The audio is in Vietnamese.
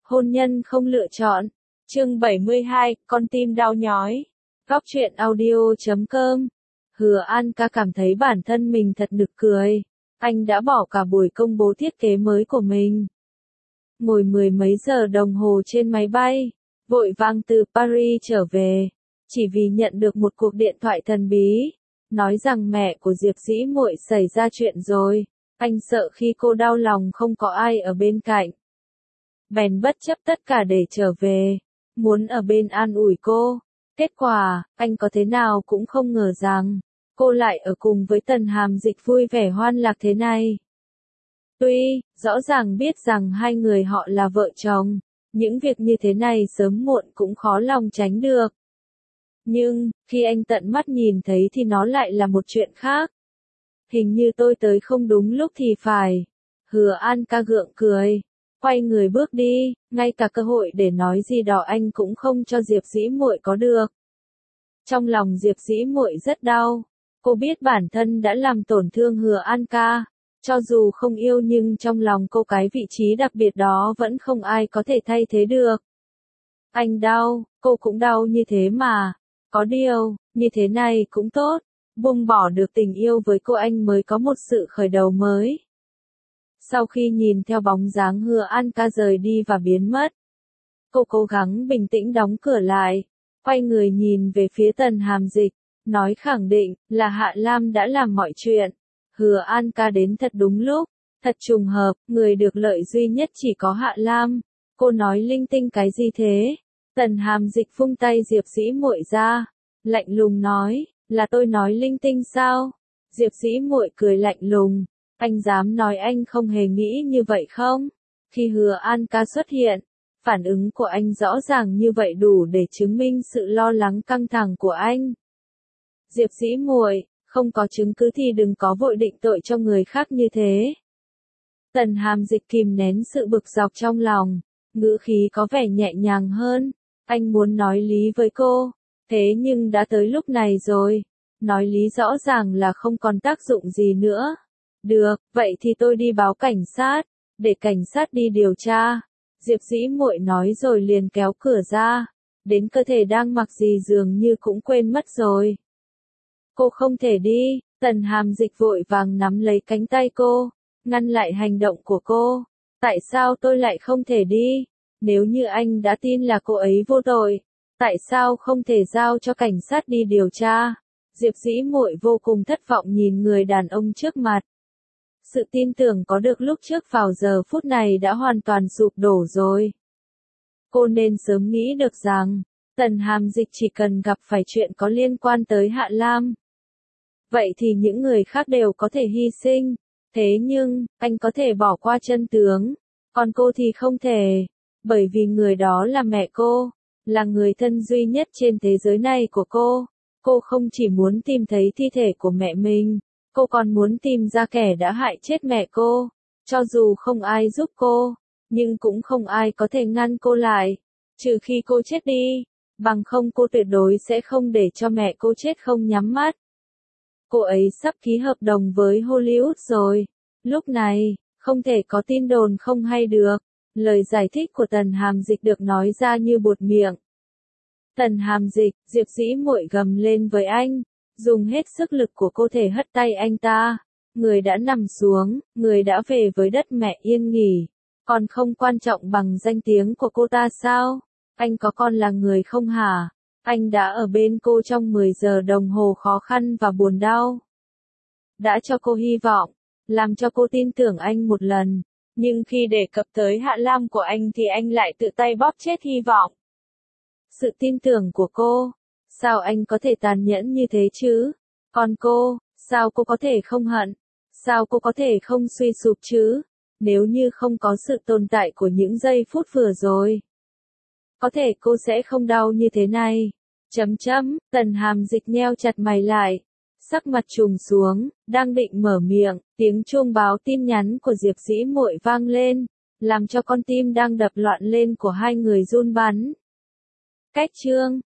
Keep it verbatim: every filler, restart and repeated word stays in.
Hôn nhân không lựa chọn. Chương bảy mươi hai, con tim đau nhói. Góc truyện audio chấm com. Hứa An ca cảm thấy bản thân mình thật nực cười. Anh đã bỏ cả buổi công bố thiết kế mới của mình. Ngồi mười mấy giờ đồng hồ trên máy bay, vội vàng từ Paris trở về, chỉ vì nhận được một cuộc điện thoại thần bí, nói rằng mẹ của Diệp Dĩ Muội xảy ra chuyện rồi. Anh sợ khi cô đau lòng không có ai ở bên cạnh, bèn bất chấp tất cả để trở về, muốn ở bên an ủi cô. Kết quả, anh có thế nào cũng không ngờ rằng, cô lại ở cùng với Tần Hàm Dịch vui vẻ hoan lạc thế này. Tuy, rõ ràng biết rằng hai người họ là vợ chồng, những việc như thế này sớm muộn cũng khó lòng tránh được. Nhưng, khi anh tận mắt nhìn thấy thì nó lại là một chuyện khác. Hình như tôi tới không đúng lúc thì phải. Hứa An ca gượng cười, quay người bước đi, ngay cả cơ hội để nói gì đó anh cũng không cho Diệp Dĩ Muội có được. Trong lòng Diệp Dĩ Muội rất đau, cô biết bản thân đã làm tổn thương Hứa An ca, cho dù không yêu nhưng trong lòng cô cái vị trí đặc biệt đó vẫn không ai có thể thay thế được. Anh đau, cô cũng đau như thế mà, có điều, như thế này cũng tốt, buông bỏ được tình yêu với cô anh mới có một sự khởi đầu mới. Sau khi nhìn theo bóng dáng Hứa An ca rời đi và biến mất, cô cố gắng bình tĩnh đóng cửa lại, quay người nhìn về phía Tần Hàm Dịch, nói khẳng định là Hạ Lam đã làm mọi chuyện. Hứa An ca đến thật đúng lúc, thật trùng hợp, người được lợi duy nhất chỉ có Hạ Lam. Cô nói linh tinh cái gì thế? Tần Hàm Dịch vung tay Diệp Dĩ Muội ra, lạnh lùng nói, là tôi nói linh tinh sao? Diệp Dĩ Muội cười lạnh lùng, anh dám nói anh không hề nghĩ như vậy không? Khi Hứa An ca xuất hiện, phản ứng của anh rõ ràng như vậy đủ để chứng minh sự lo lắng căng thẳng của anh. Diệp Dĩ Muội, không có chứng cứ thì đừng có vội định tội cho người khác như thế. Tần Hàm Dịch kìm nén sự bực dọc trong lòng, ngữ khí có vẻ nhẹ nhàng hơn. Anh muốn nói lý với cô, thế nhưng đã tới lúc này rồi, nói lý rõ ràng là không còn tác dụng gì nữa. Được, vậy thì tôi đi báo cảnh sát, để cảnh sát đi điều tra. Diệp Dĩ Muội nói rồi liền kéo cửa ra, đến cơ thể đang mặc gì dường như cũng quên mất rồi. Cô không thể đi. Tần Hàm Dịch vội vàng nắm lấy cánh tay cô, ngăn lại hành động của cô. Tại sao tôi lại không thể đi? Nếu như anh đã tin là cô ấy vô tội, tại sao không thể giao cho cảnh sát đi điều tra? Diệp Dĩ Muội vô cùng thất vọng nhìn người đàn ông trước mặt. Sự tin tưởng có được lúc trước vào giờ phút này đã hoàn toàn sụp đổ rồi. Cô nên sớm nghĩ được rằng, Tần Hàm Dịch chỉ cần gặp phải chuyện có liên quan tới Hạ Lam, vậy thì những người khác đều có thể hy sinh. Thế nhưng, anh có thể bỏ qua chân tướng, còn cô thì không thể, bởi vì người đó là mẹ cô, là người thân duy nhất trên thế giới này của cô. Cô không chỉ muốn tìm thấy thi thể của mẹ mình, cô còn muốn tìm ra kẻ đã hại chết mẹ cô. Cho dù không ai giúp cô, nhưng cũng không ai có thể ngăn cô lại, trừ khi cô chết đi, bằng không cô tuyệt đối sẽ không để cho mẹ cô chết không nhắm mắt. Cô ấy sắp ký hợp đồng với Hollywood rồi. Lúc này, không thể có tin đồn không hay được. Lời giải thích của Tần Hàm Dịch được nói ra như buột miệng. Tần Hàm Dịch, Diệp Dĩ Muội gầm lên với anh, dùng hết sức lực của cô thể hất tay anh ta. Người đã nằm xuống, người đã về với đất mẹ yên nghỉ, còn không quan trọng bằng danh tiếng của cô ta sao? Anh có còn là người không hả? Anh đã ở bên cô trong mười giờ đồng hồ khó khăn và buồn đau. Đã cho cô hy vọng, làm cho cô tin tưởng anh một lần, nhưng khi đề cập tới Hạ Lam của anh thì anh lại tự tay bóp chết hy vọng. Sự tin tưởng của cô, sao anh có thể tàn nhẫn như thế chứ? Còn cô, sao cô có thể không hận? Sao cô có thể không suy sụp chứ? Nếu như không có sự tồn tại của những giây phút vừa rồi, có thể cô sẽ không đau như thế này. Chấm chấm, Tần Hàm Dịch nheo chặt mày lại, sắc mặt trùng xuống, đang định mở miệng, tiếng chuông báo tin nhắn của Diệp Dĩ Muội vang lên, làm cho con tim đang đập loạn lên của hai người run bắn. Cách chương